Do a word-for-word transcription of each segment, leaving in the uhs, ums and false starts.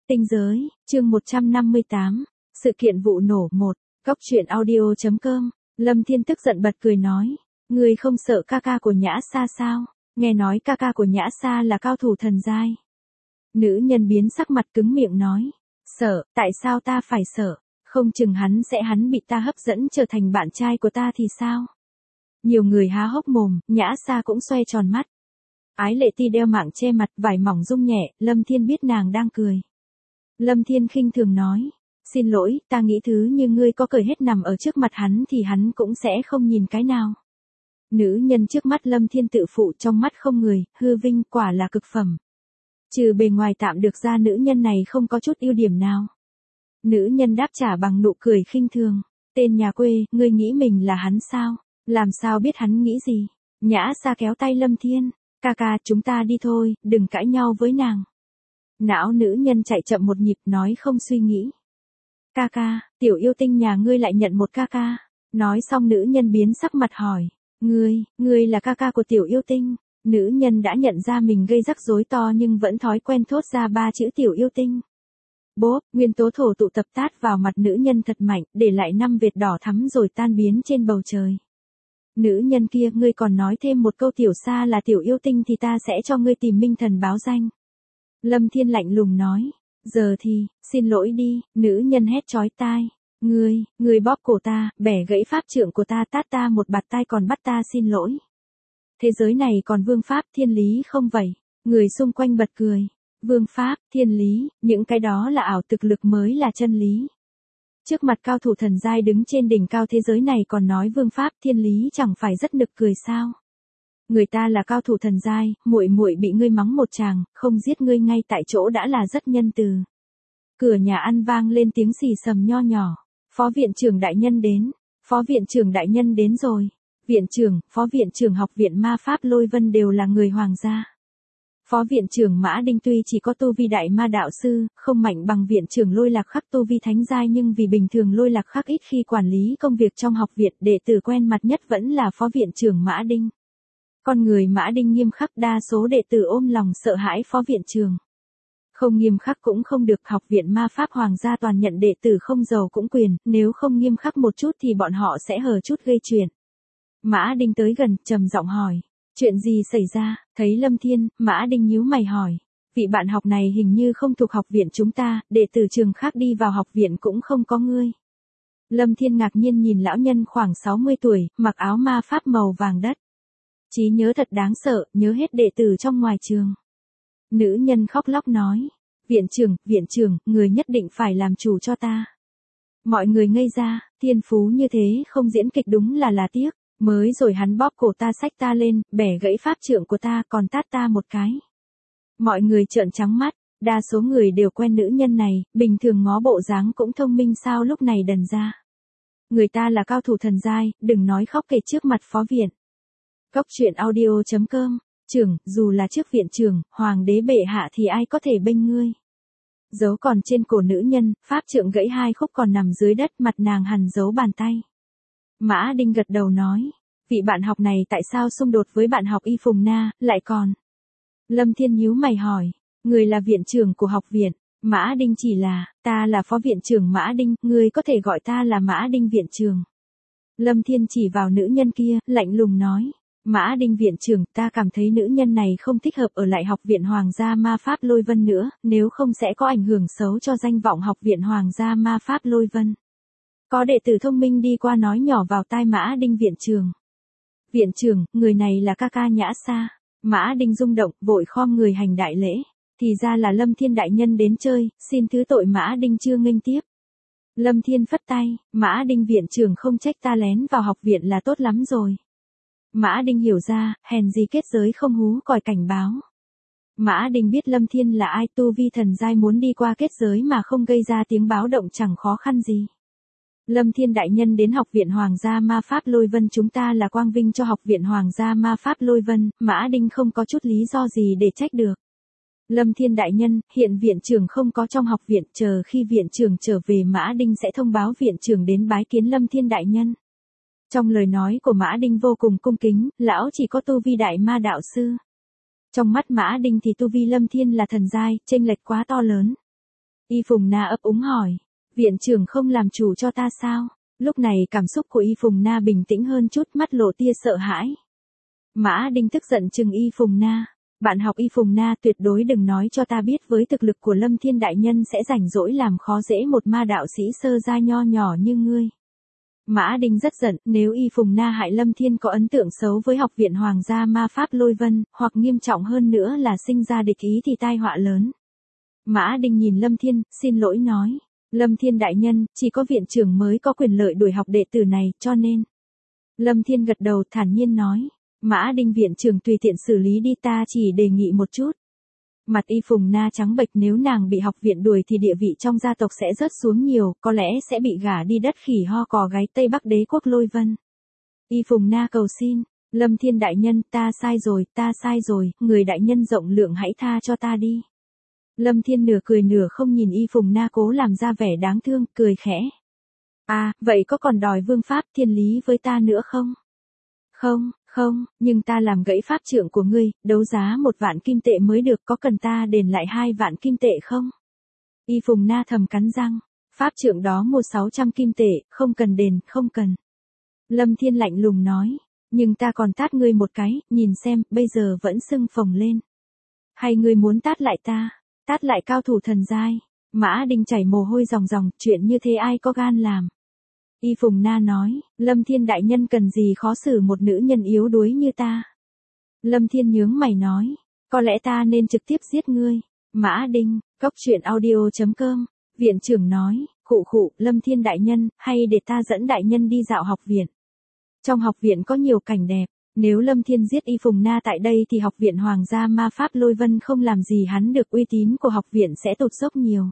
Tinh giới, chương một trăm năm mươi tám, sự kiện vụ nổ một, góc truyện audio chấm com, Lâm Thiên tức giận bật cười nói, ngươi không sợ ca ca của Nhã Sa sao, nghe nói ca ca của Nhã Sa là cao thủ thần giai. Nữ nhân biến sắc mặt cứng miệng nói, sợ, tại sao ta phải sợ, không chừng hắn sẽ hắn bị ta hấp dẫn trở thành bạn trai của ta thì sao. Nhiều người há hốc mồm, Nhã Sa cũng xoay tròn mắt. Ái Lệ Ti đeo mạng che mặt, vải mỏng rung nhẹ, Lâm Thiên biết nàng đang cười. Lâm Thiên khinh thường nói, xin lỗi, ta nghĩ thứ như ngươi có cởi hết nằm ở trước mặt hắn thì hắn cũng sẽ không nhìn cái nào. Nữ nhân trước mắt Lâm Thiên tự phụ trong mắt không người, hư vinh quả là cực phẩm. Trừ bề ngoài tạm được ra nữ nhân này không có chút ưu điểm nào. Nữ nhân đáp trả bằng nụ cười khinh thường, tên nhà quê, ngươi nghĩ mình là hắn sao, làm sao biết hắn nghĩ gì. Nhã Sa kéo tay Lâm Thiên, ca ca chúng ta đi thôi, đừng cãi nhau với nàng. Não nữ nhân chạy chậm một nhịp nói không suy nghĩ. Ca ca, tiểu yêu tinh nhà ngươi lại nhận một ca ca. Nói xong nữ nhân biến sắc mặt hỏi, ngươi, ngươi là ca ca của tiểu yêu tinh. Nữ nhân đã nhận ra mình gây rắc rối to nhưng vẫn thói quen thốt ra ba chữ tiểu yêu tinh. Bốp, nguyên tố thổ tụ tập tát vào mặt nữ nhân thật mạnh, để lại năm vệt đỏ thắm rồi tan biến trên bầu trời. Nữ nhân kia, ngươi còn nói thêm một câu tiểu Sa là tiểu yêu tinh thì ta sẽ cho ngươi tìm minh thần báo danh. Lâm Thiên lạnh lùng nói, giờ thì, xin lỗi đi, nữ nhân hét chói tai. Ngươi, ngươi bóp cổ ta, bẻ gãy pháp trượng của ta, tát ta một bạt tai còn bắt ta xin lỗi. Thế giới này còn vương pháp thiên lý không vậy? Người xung quanh bật cười. Vương pháp, thiên lý, những cái đó là ảo thực lực mới là chân lý. Trước mặt cao thủ thần giai đứng trên đỉnh cao thế giới này còn nói vương pháp thiên lý chẳng phải rất nực cười sao? Người ta là cao thủ thần giai, muội muội bị ngươi mắng một tràng, không giết ngươi ngay tại chỗ đã là rất nhân từ. Cửa nhà ăn vang lên tiếng xì xầm nho nhỏ. Phó viện trưởng đại nhân đến. Phó viện trưởng đại nhân đến rồi. Viện trưởng, phó viện trưởng học viện ma pháp Lôi Vân đều là người hoàng gia. Phó viện trưởng Mã Đinh tuy chỉ có tu vi đại ma đạo sư, không mạnh bằng viện trưởng Lôi Lạc Khắc tu vi thánh giai nhưng vì bình thường Lôi Lạc Khắc ít khi quản lý công việc trong học viện, đệ tử quen mặt nhất vẫn là phó viện trưởng Mã Đinh. Con người Mã Đinh nghiêm khắc, đa số đệ tử ôm lòng sợ hãi phó viện trưởng. Không nghiêm khắc cũng không được, học viện ma pháp hoàng gia toàn nhận đệ tử không giàu cũng quyền, nếu không nghiêm khắc một chút thì bọn họ sẽ hở chút gây chuyện. Mã Đinh tới gần, trầm giọng hỏi, chuyện gì xảy ra? Thấy Lâm Thiên, Mã Đinh nhíu mày hỏi, vị bạn học này hình như không thuộc học viện chúng ta, đệ tử trường khác đi vào học viện cũng không có ngươi. Lâm Thiên ngạc nhiên nhìn lão nhân khoảng sáu mươi tuổi, mặc áo ma pháp màu vàng đất. Trí nhớ thật đáng sợ, nhớ hết đệ tử trong ngoài trường. Nữ nhân khóc lóc nói, viện trưởng, viện trưởng, người nhất định phải làm chủ cho ta. Mọi người ngây ra, thiên phú như thế không diễn kịch đúng là là tiếc. Mới rồi hắn bóp cổ ta xách ta lên, bẻ gãy pháp trượng của ta còn tát ta một cái. Mọi người trợn trắng mắt, đa số người đều quen nữ nhân này, bình thường ngó bộ dáng cũng thông minh sao lúc này đần ra. Người ta là cao thủ thần giai, đừng nói khóc kể trước mặt phó viện. Góc truyện audio chấm com, trưởng, dù là trước viện trưởng, hoàng đế bệ hạ thì ai có thể bênh ngươi. Dấu còn trên cổ nữ nhân, pháp trượng gãy hai khúc còn nằm dưới đất, mặt nàng hằn dấu bàn tay. Mã Đinh gật đầu nói, vị bạn học này tại sao xung đột với bạn học Y Phùng Na, lại còn. Lâm Thiên nhíu mày hỏi, người là viện trưởng của học viện. Mã Đinh chỉ là, ta là phó viện trưởng Mã Đinh, ngươi có thể gọi ta là Mã Đinh viện trưởng. Lâm Thiên chỉ vào nữ nhân kia, lạnh lùng nói, Mã Đinh viện trưởng, ta cảm thấy nữ nhân này không thích hợp ở lại học viện Hoàng gia ma pháp Lôi Vân nữa, nếu không sẽ có ảnh hưởng xấu cho danh vọng học viện Hoàng gia ma pháp Lôi Vân. Có đệ tử thông minh đi qua nói nhỏ vào tai Mã Đinh viện trưởng. Viện trưởng, người này là ca ca Nhã Sa. Mã Đinh rung động, vội khom người hành đại lễ. Thì ra là Lâm Thiên đại nhân đến chơi, xin thứ tội Mã Đinh chưa nghênh tiếp. Lâm Thiên phất tay, Mã Đinh viện trưởng không trách ta lén vào học viện là tốt lắm rồi. Mã Đinh hiểu ra, hèn gì kết giới không hú còi cảnh báo. Mã Đinh biết Lâm Thiên là ai, tu vi thần giai muốn đi qua kết giới mà không gây ra tiếng báo động chẳng khó khăn gì. Lâm Thiên đại nhân đến học viện Hoàng gia ma pháp Lôi Vân chúng ta là quang vinh cho học viện Hoàng gia ma pháp Lôi Vân, Mã Đinh không có chút lý do gì để trách được. Lâm Thiên đại nhân, hiện viện trưởng không có trong học viện, chờ khi viện trưởng trở về Mã Đinh sẽ thông báo viện trưởng đến bái kiến Lâm Thiên đại nhân. Trong lời nói của Mã Đinh vô cùng cung kính, lão chỉ có tu vi đại ma đạo sư. Trong mắt Mã Đinh thì tu vi Lâm Thiên là thần giai, chênh lệch quá to lớn. Y Phùng Na ấp úng hỏi, viện trưởng không làm chủ cho ta sao? Lúc này cảm xúc của Y Phùng Na bình tĩnh hơn chút, mắt lộ tia sợ hãi. Mã Đinh tức giận chừng Y Phùng Na. Bạn học Y Phùng Na, tuyệt đối đừng nói cho ta biết với thực lực của Lâm Thiên đại nhân sẽ rảnh rỗi làm khó dễ một ma đạo sĩ sơ giai nho nhỏ như ngươi. Mã Đinh rất giận, nếu Y Phùng Na hại Lâm Thiên có ấn tượng xấu với học viện Hoàng gia ma pháp Lôi Vân, hoặc nghiêm trọng hơn nữa là sinh ra địch ý thì tai họa lớn. Mã Đinh nhìn Lâm Thiên, xin lỗi nói, Lâm Thiên đại nhân, chỉ có viện trưởng mới có quyền lợi đuổi học đệ tử này, cho nên. Lâm Thiên gật đầu thản nhiên nói, Mã Đinh viện trưởng tùy tiện xử lý đi, ta chỉ đề nghị một chút. Mặt Y Phùng Na trắng bệch, nếu nàng bị học viện đuổi thì địa vị trong gia tộc sẽ rớt xuống nhiều, có lẽ sẽ bị gả đi đất khỉ ho cò gáy Tây Bắc đế quốc Lôi Vân. Y Phùng Na cầu xin, Lâm Thiên đại nhân, ta sai rồi, ta sai rồi, người đại nhân rộng lượng hãy tha cho ta đi. Lâm Thiên nửa cười nửa không nhìn Y Phùng Na cố làm ra vẻ đáng thương, cười khẽ. À, vậy có còn đòi vương pháp thiên lý với ta nữa không? Không, không, nhưng ta làm gãy pháp trượng của ngươi, đấu giá một vạn kim tệ mới được, có cần ta đền lại hai vạn kim tệ không? Y Phùng Na thầm cắn răng, pháp trượng đó mua sáu trăm kim tệ, không cần đền, không cần. Lâm Thiên lạnh lùng nói, nhưng ta còn tát ngươi một cái, nhìn xem, bây giờ vẫn sưng phồng lên. Hay ngươi muốn tát lại ta, tát lại cao thủ thần giai? Mã Đinh chảy mồ hôi ròng ròng, chuyện như thế ai có gan làm? Y Phùng Na nói, Lâm Thiên đại nhân cần gì khó xử một nữ nhân yếu đuối như ta? Lâm Thiên nhướng mày nói, có lẽ ta nên trực tiếp giết ngươi. Mã Đinh, cốc truyện audio chấm com, viện trưởng nói, khụ khụ, Lâm Thiên đại nhân, hay để ta dẫn đại nhân đi dạo học viện. Trong học viện có nhiều cảnh đẹp, nếu Lâm Thiên giết Y Phùng Na tại đây thì học viện Hoàng gia ma pháp Lôi Vân không làm gì hắn được, uy tín của học viện sẽ tụt dốc nhiều.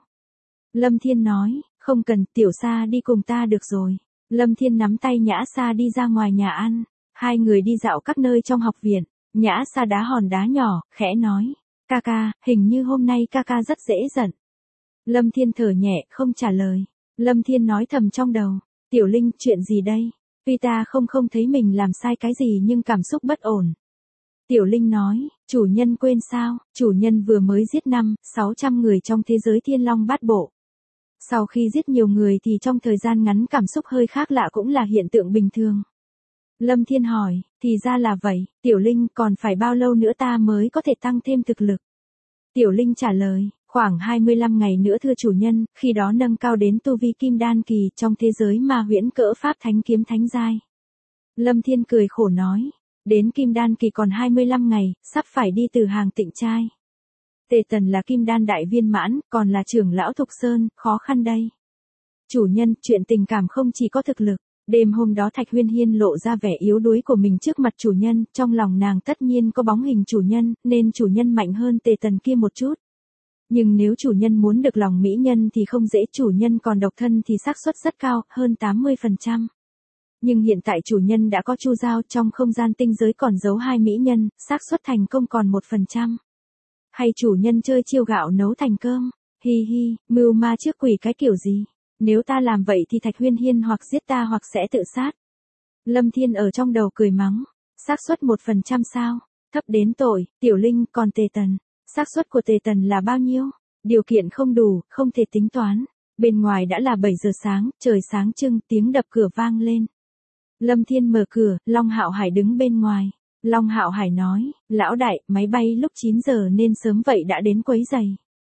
Lâm Thiên nói, không cần, Tiểu Sa đi cùng ta được rồi. Lâm Thiên nắm tay Nhã Sa đi ra ngoài nhà ăn, hai người đi dạo các nơi trong học viện. Nhã Sa đá hòn đá nhỏ, khẽ nói, ca ca, hình như hôm nay ca ca rất dễ giận. Lâm Thiên thở nhẹ, không trả lời. Lâm Thiên nói thầm trong đầu, Tiểu Linh, chuyện gì đây? Tuy ta không không thấy mình làm sai cái gì nhưng cảm xúc bất ổn. Tiểu Linh nói, chủ nhân quên sao, chủ nhân vừa mới giết năm, sáu trăm người trong thế giới Thiên Long Bát Bộ. Sau khi giết nhiều người thì trong thời gian ngắn cảm xúc hơi khác lạ cũng là hiện tượng bình thường. Lâm Thiên hỏi, thì ra là vậy, Tiểu Linh, còn phải bao lâu nữa ta mới có thể tăng thêm thực lực? Tiểu Linh trả lời, khoảng hai mươi lăm ngày nữa thưa chủ nhân, khi đó nâng cao đến tu vi kim đan kỳ trong thế giới ma huyễn cỡ pháp thánh kiếm thánh giai. Lâm Thiên cười khổ nói, đến kim đan kỳ còn hai mươi lăm ngày, sắp phải đi từ hàng tịnh trai. Tề Tần là kim đan đại viên mãn, còn là trưởng lão Thục Sơn, khó khăn đây. Chủ nhân, chuyện tình cảm không chỉ có thực lực. Đêm hôm đó Thạch Huyên Hiên lộ ra vẻ yếu đuối của mình trước mặt chủ nhân, trong lòng nàng tất nhiên có bóng hình chủ nhân, nên chủ nhân mạnh hơn Tề Tần kia một chút. Nhưng nếu chủ nhân muốn được lòng mỹ nhân thì không dễ, chủ nhân còn độc thân thì xác suất rất cao, hơn tám mươi phần trăm. Nhưng hiện tại chủ nhân đã có Chu Giao, trong không gian tinh giới còn giấu hai mỹ nhân, xác suất thành công còn một phần trăm. Hay chủ nhân chơi chiêu gạo nấu thành cơm, hi hi, mưu ma trước quỷ cái kiểu gì? Nếu ta làm vậy thì Thạch Huyên Hiên hoặc giết ta hoặc sẽ tự sát. Lâm Thiên ở trong đầu cười mắng, xác suất một phần trăm sao? Thấp đến tội. Tiểu Linh, còn Tề Tần, xác suất của Tề Tần là bao nhiêu? Điều kiện không đủ, không thể tính toán. Bên ngoài đã là bảy giờ sáng, trời sáng trưng, tiếng đập cửa vang lên. Lâm Thiên mở cửa, Long Hạo Hải đứng bên ngoài. Long Hạo Hải nói, lão đại, máy bay lúc chín giờ nên sớm vậy đã đến quấy giày.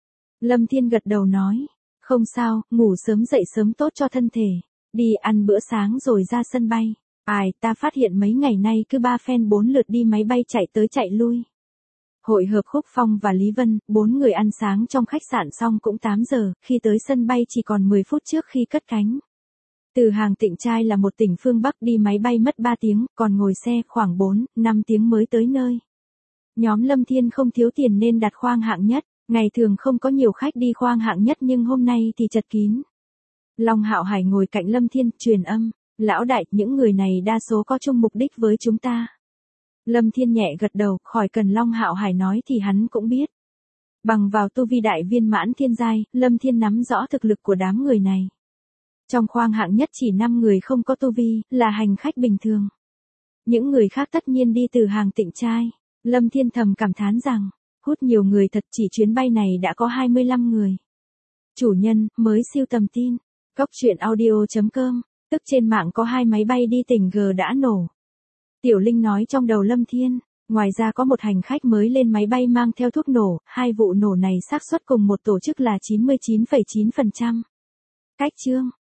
Lâm Thiên gật đầu nói, không sao, ngủ sớm dậy sớm tốt cho thân thể. Đi ăn bữa sáng rồi ra sân bay. Ai, ta phát hiện mấy ngày nay cứ ba phen bốn lượt đi máy bay chạy tới chạy lui. Hội hợp Khúc Phong và Lý Vân, bốn người ăn sáng trong khách sạn xong cũng tám giờ, khi tới sân bay chỉ còn mười phút trước khi cất cánh. Từ hàng Tịnh Trai là một tỉnh phương Bắc, đi máy bay mất ba tiếng, còn ngồi xe khoảng bốn, năm tiếng mới tới nơi. Nhóm Lâm Thiên không thiếu tiền nên đặt khoang hạng nhất, ngày thường không có nhiều khách đi khoang hạng nhất nhưng hôm nay thì chật kín. Long Hạo Hải ngồi cạnh Lâm Thiên, truyền âm, lão đại, những người này đa số có chung mục đích với chúng ta. Lâm Thiên nhẹ gật đầu, khỏi cần Long Hạo Hải nói thì hắn cũng biết. Bằng vào tu vi đại viên mãn thiên giai, Lâm Thiên nắm rõ thực lực của đám người này. Trong khoang hạng nhất chỉ năm người không có tu vi, là hành khách bình thường. Những người khác tất nhiên đi từ hàng Tịnh Trai. Lâm Thiên thầm cảm thán rằng, hút nhiều người thật, chỉ chuyến bay này đã có hai mươi lăm người. Chủ nhân, mới siêu tầm tin. Cóc truyện audio chấm com, tức trên mạng có hai máy bay đi tỉnh G đã nổ. Tiểu Linh nói trong đầu Lâm Thiên, ngoài ra có một hành khách mới lên máy bay mang theo thuốc nổ, hai vụ nổ này xác suất cùng một tổ chức là chín mươi chín phẩy chín phần trăm. Cách chương